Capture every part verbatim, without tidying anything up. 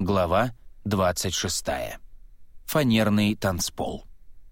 Глава двадцать шестая. Фанерный танцпол.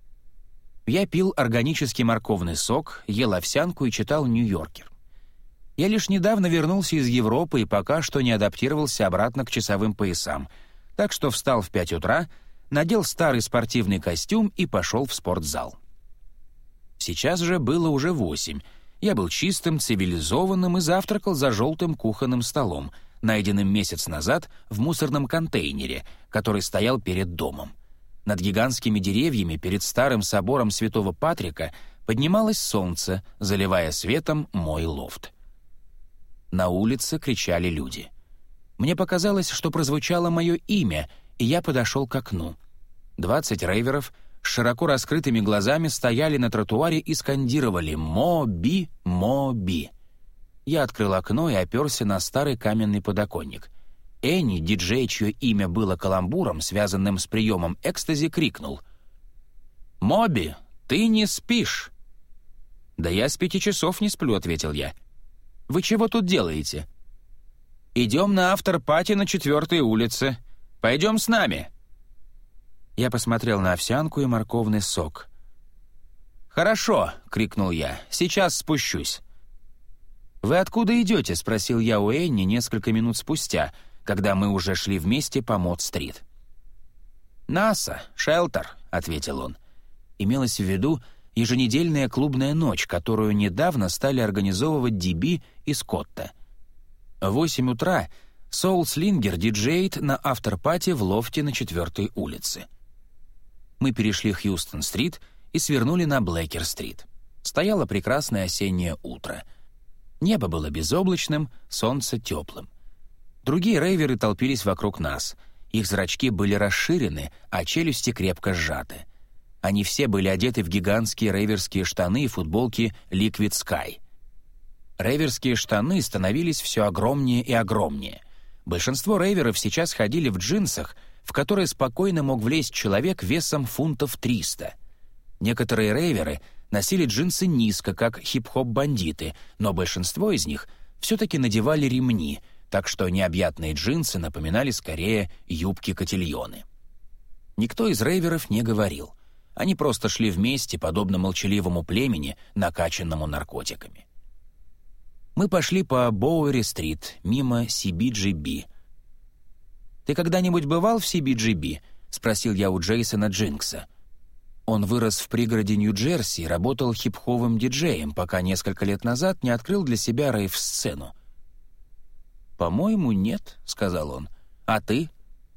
Я пил органический морковный сок, ел овсянку и читал «Нью-Йоркер». Я лишь недавно вернулся из Европы и пока что не адаптировался обратно к часовым поясам, так что встал в пять утра, надел старый спортивный костюм и пошел в спортзал. Сейчас же было уже восемь. Я был чистым, цивилизованным и завтракал за желтым кухонным столом, найденным месяц назад в мусорном контейнере, который стоял перед домом. Над гигантскими деревьями перед старым собором Святого Патрика поднималось солнце, заливая светом мой лофт. На улице кричали люди. Мне показалось, что прозвучало мое имя, и я подошел к окну. Двадцать рейверов с широко раскрытыми глазами стояли на тротуаре и скандировали «Моби! Моби!». Я открыл окно и оперся на старый каменный подоконник. Энни, диджей, чье имя было каламбуром, связанным с приемом экстази, крикнул: «Моби, ты не спишь!» «Да я с пяти часов не сплю», — ответил я. «Вы чего тут делаете?» «Идем на автор-пати на четвертой улице. Пойдем с нами». Я посмотрел на овсянку и морковный сок. «Хорошо», — крикнул я, — «сейчас спущусь». «Вы откуда идете?» — спросил я у Энни несколько минут спустя, когда мы уже шли вместе по Мод-стрит. «НАСА, Шелтер», — ответил он. Имелось в виду еженедельная клубная ночь, которую недавно стали организовывать Ди Би и Скотта. В восемь утра Соул Слингер диджеет на автор-пати в лофте на четвертой улице. Мы перешли Хьюстон-стрит и свернули на Блэкер-стрит. Стояло прекрасное осеннее утро. Небо было безоблачным, солнце теплым. Другие рейверы толпились вокруг нас. Их зрачки были расширены, а челюсти крепко сжаты. Они все были одеты в гигантские рейверские штаны и футболки Liquid Sky. Рейверские штаны становились все огромнее и огромнее. Большинство рейверов сейчас ходили в джинсах, в которые спокойно мог влезть человек весом фунтов триста. Некоторые рейверы носили джинсы низко, как хип-хоп-бандиты, но большинство из них все-таки надевали ремни, так что необъятные джинсы напоминали скорее юбки-котильоны. Никто из рейверов не говорил. Они просто шли вместе, подобно молчаливому племени, накачанному наркотиками. Мы пошли по Боуэри-стрит, мимо Си Би Джи Би. «Ты когда-нибудь бывал в Си Би Джи Би?» — спросил я у Джейсона Джинкса. Он вырос в пригороде Нью-Джерси и работал хип-хоповым диджеем, пока несколько лет назад не открыл для себя рейв-сцену. «По-моему, нет», — сказал он. «А ты?»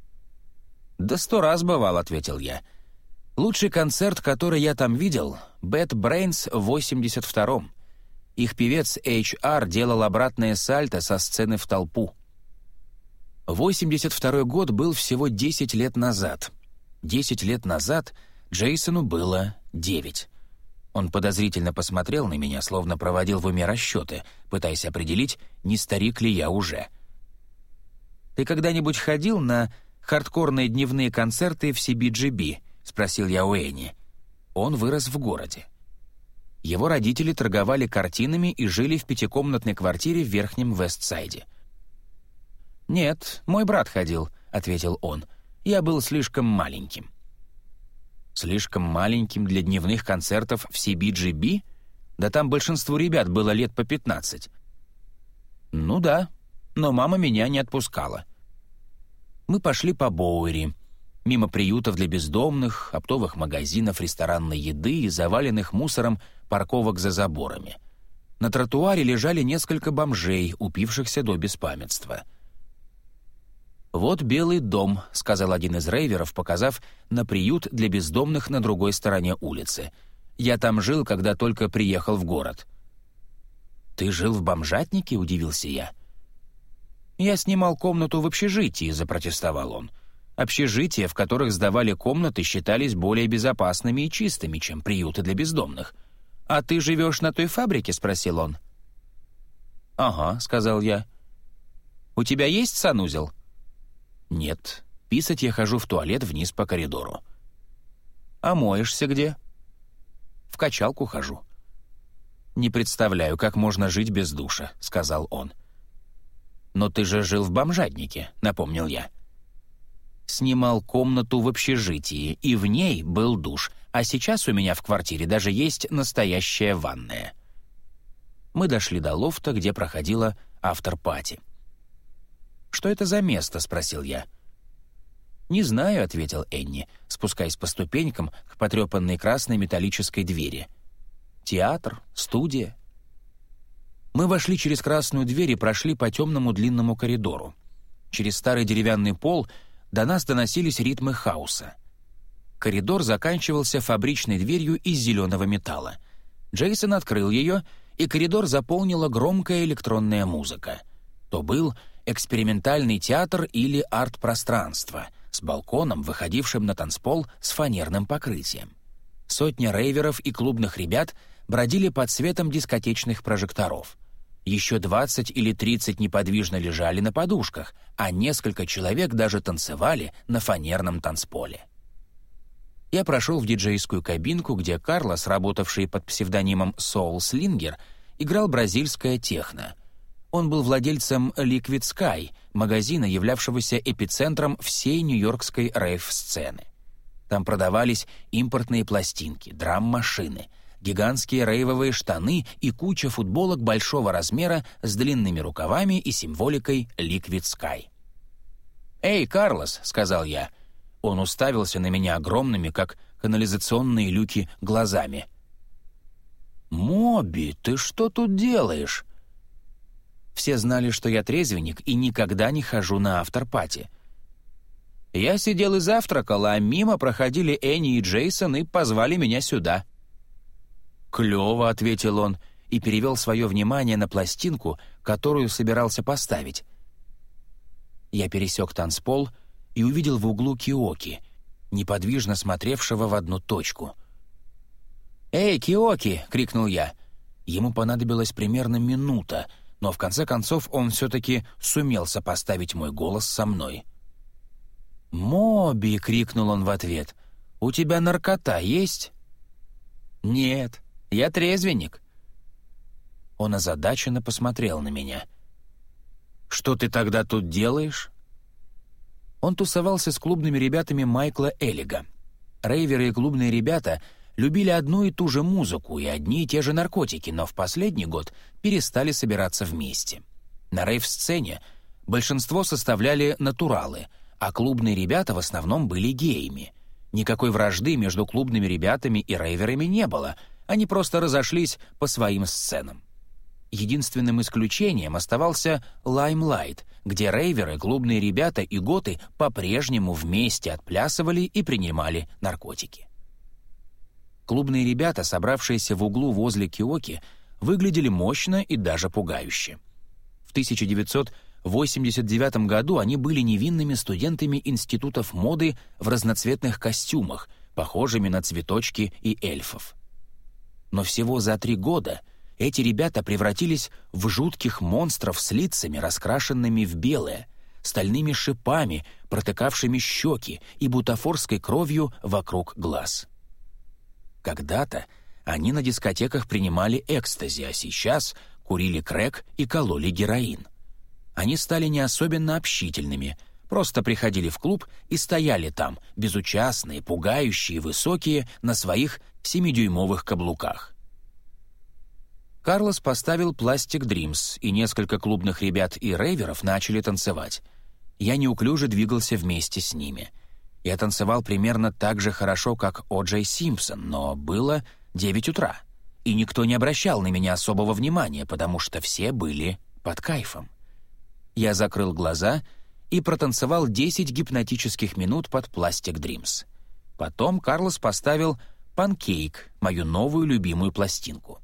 «Да сто раз бывал», — ответил я. «Лучший концерт, который я там видел, — Bad Brains в восемьдесят втором. Их певец Эйч Ар делал обратное сальто со сцены в толпу». восемьдесят второй год был всего десять лет назад. Десять лет назад Джейсону было девять. Он подозрительно посмотрел на меня, словно проводил в уме расчеты, пытаясь определить, не старик ли я уже. «Ты когда-нибудь ходил на хардкорные дневные концерты в Си Би Джи Би?» — спросил я у Энни. Он вырос в городе. Его родители торговали картинами и жили в пятикомнатной квартире в Верхнем Вестсайде. «Нет, мой брат ходил», — ответил он. «Я был слишком маленьким». «Слишком маленьким для дневных концертов в Си Би Джи Би? Да там большинству ребят было лет по пятнадцать». «Ну да, но мама меня не отпускала». Мы пошли по Боуэри, мимо приютов для бездомных, оптовых магазинов ресторанной еды и заваленных мусором парковок за заборами. На тротуаре лежали несколько бомжей, упившихся до беспамятства. «Вот Белый дом», — сказал один из рейверов, показав на приют для бездомных на другой стороне улицы. «Я там жил, когда только приехал в город». «Ты жил в бомжатнике?» — удивился я. «Я снимал комнату в общежитии», — запротестовал он. «Общежития, в которых сдавали комнаты, считались более безопасными и чистыми, чем приюты для бездомных. А ты живешь на той фабрике?» — спросил он. «Ага», — сказал я. «У тебя есть санузел?» «Нет, писать я хожу в туалет вниз по коридору». «А моешься где?» «В качалку хожу». «Не представляю, как можно жить без душа», — сказал он. «Но ты же жил в бомжатнике», — напомнил я. снимал комнату в общежитии, и в ней был душ, а сейчас у меня в квартире даже есть настоящая ванная. Мы дошли до лофта, где проходила афтер-пати. «Что это за место?» — спросил я. «Не знаю», — ответил Энни, спускаясь по ступенькам к потрепанной красной металлической двери. «Театр? Студия?» Мы вошли через красную дверь и прошли по темному длинному коридору. Через старый деревянный пол до нас доносились ритмы хаоса. Коридор заканчивался фабричной дверью из зеленого металла. Джейсон открыл ее, и коридор заполнила громкая электронная музыка. То был экспериментальный театр или арт-пространство с балконом, выходившим на танцпол с фанерным покрытием. Сотня рейверов и клубных ребят бродили под светом дискотечных прожекторов. Еще двадцать или тридцать неподвижно лежали на подушках, а несколько человек даже танцевали на фанерном танцполе. Я прошел в диджейскую кабинку, где Карлос, работавший под псевдонимом Soul Slinger, играл бразильское техно. Он был владельцем Liquid Sky, магазина, являвшегося эпицентром всей нью-йоркской рейв-сцены. Там продавались импортные пластинки, драм-машины, гигантские рейвовые штаны и куча футболок большого размера с длинными рукавами и символикой Liquid Sky. «Эй, Карлос», — сказал я. Он уставился на меня огромными, как канализационные люки, глазами. «Моби, ты что тут делаешь?» Все знали, что я трезвенник и никогда не хожу на афтер-пати. Я сидел и завтракал, а мимо проходили Энни и Джейсон и позвали меня сюда. «Клёво», — ответил он и перевел свое внимание на пластинку, которую собирался поставить. Я пересек танцпол и увидел в углу Киоки, неподвижно смотревшего в одну точку. «Эй, Киоки!» — крикнул я. Ему понадобилась примерно минута, но в конце концов он все-таки сумел сопоставить мой голос со мной. «Моби!» — крикнул он в ответ. «У тебя наркота есть?» «Нет, я трезвенник». Он озадаченно посмотрел на меня. «Что ты тогда тут делаешь?» Он тусовался с клубными ребятами Майкла Эллига. Рейверы и клубные ребята любили одну и ту же музыку и одни и те же наркотики, но в последний год перестали собираться вместе. На рейв-сцене большинство составляли натуралы, а клубные ребята в основном были геями. Никакой вражды между клубными ребятами и рейверами не было, они просто разошлись по своим сценам. Единственным исключением оставался Limelight, где рейверы, клубные ребята и готы по-прежнему вместе отплясывали и принимали наркотики. Клубные ребята, собравшиеся в углу возле Киоки, выглядели мощно и даже пугающе. В тысяча девятьсот восемьдесят девятом году они были невинными студентами институтов моды в разноцветных костюмах, похожими на цветочки и эльфов. Но всего за три года эти ребята превратились в жутких монстров с лицами, раскрашенными в белое, стальными шипами, протыкавшими щеки и бутафорской кровью вокруг глаз. Когда-то они на дискотеках принимали экстази, а сейчас курили крэк и кололи героин. Они стали не особенно общительными, просто приходили в клуб и стояли там, безучастные, пугающие, высокие, на своих семидюймовых каблуках. Карлос поставил «Plastic Dreams», и несколько клубных ребят и рейверов начали танцевать. Я неуклюже двигался вместе с ними. Я танцевал примерно так же хорошо, как О. Джей Симпсон, но было девять утра, и никто не обращал на меня особого внимания, потому что все были под кайфом. Я закрыл глаза и протанцевал десять гипнотических минут под «Plastic Dreams». Потом Карлос поставил «Pancake», мою новую любимую пластинку.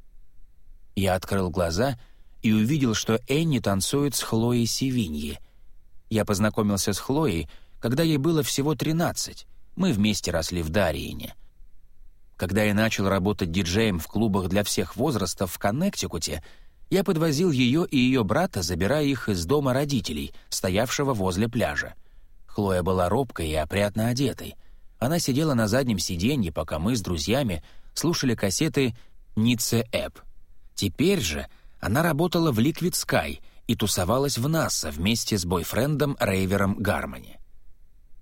Я открыл глаза и увидел, что Энни танцует с Хлоей Севиньи. Я познакомился с Хлоей, когда ей было всего тринадцать. Мы вместе росли в Дариене. Когда я начал работать диджеем в клубах для всех возрастов в Коннектикуте, я подвозил ее и ее брата, забирая их из дома родителей, стоявшего возле пляжа. Хлоя была робкой и опрятно одетой. Она сидела на заднем сиденье, пока мы с друзьями слушали кассеты «Ницце Эп». Теперь же она работала в Liquid Sky и тусовалась в НАСА вместе с бойфрендом Рейвером Гармони.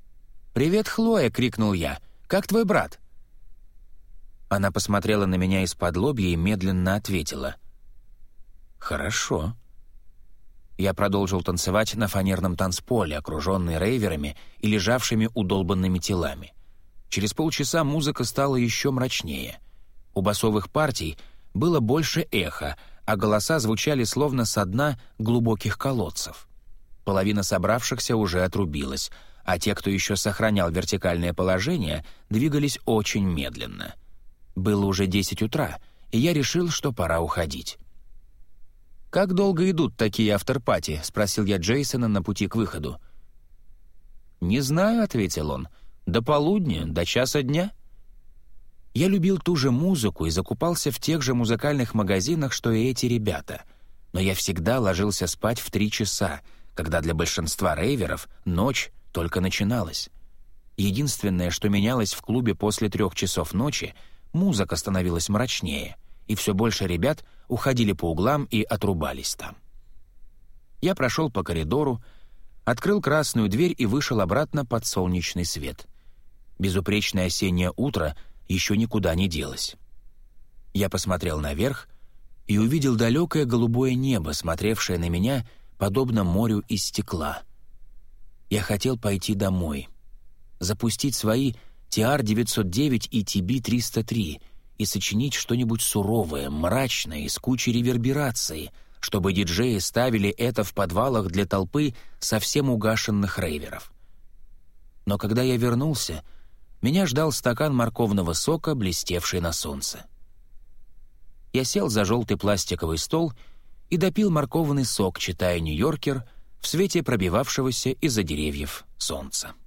«Привет, Хлоя!» — крикнул я. «Как твой брат?» Она посмотрела на меня из-под лобья и медленно ответила. «Хорошо». Я продолжил танцевать на фанерном танцполе, окруженный рейверами и лежавшими удолбанными телами. Через полчаса музыка стала еще мрачнее. У басовых партий было больше эха, а голоса звучали словно со дна глубоких колодцев. Половина собравшихся уже отрубилась, а те, кто еще сохранял вертикальное положение, двигались очень медленно. Было уже десять утра, и я решил, что пора уходить. «Как долго идут такие афтерпати?» — спросил я Джейсона на пути к выходу. «Не знаю», — ответил он. «До полудня, до часа дня». Я любил ту же музыку и закупался в тех же музыкальных магазинах, что и эти ребята. Но я всегда ложился спать в три часа, когда для большинства рейверов ночь только начиналась. Единственное, что менялось в клубе после трех часов ночи, музыка становилась мрачнее, и все больше ребят уходили по углам и отрубались там. Я прошел по коридору, открыл красную дверь и вышел обратно под солнечный свет. Безупречное осеннее утро еще никуда не делось. Я посмотрел наверх и увидел далекое голубое небо, смотревшее на меня подобно морю из стекла. Я хотел пойти домой, запустить свои ти ар девятьсот девять и ти би триста три и сочинить что-нибудь суровое, мрачное и с кучей реверберации, чтобы диджеи ставили это в подвалах для толпы совсем угашенных рейверов. Но когда я вернулся, меня ждал стакан морковного сока, блестевший на солнце. Я сел за желтый пластиковый стол и допил морковный сок, читая «Нью-Йоркер» в свете пробивавшегося из-за деревьев солнца.